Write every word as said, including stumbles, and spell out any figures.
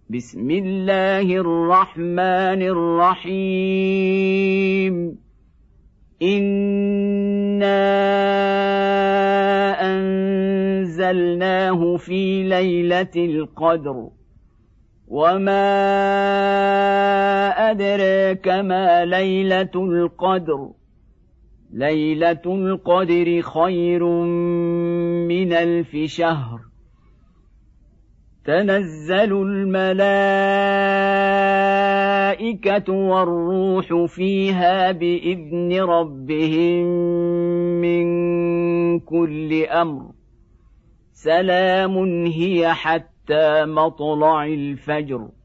بسم الله الرحمن الرحيم إنا أنزلناه في ليلة القدر وما أدراك ما ليلة القدر ليلة القدر خير من ألف شهر تنزل الملائكة والروح فيها بإذن ربهم من كل أمر سلام هي حتى مطلع الفجر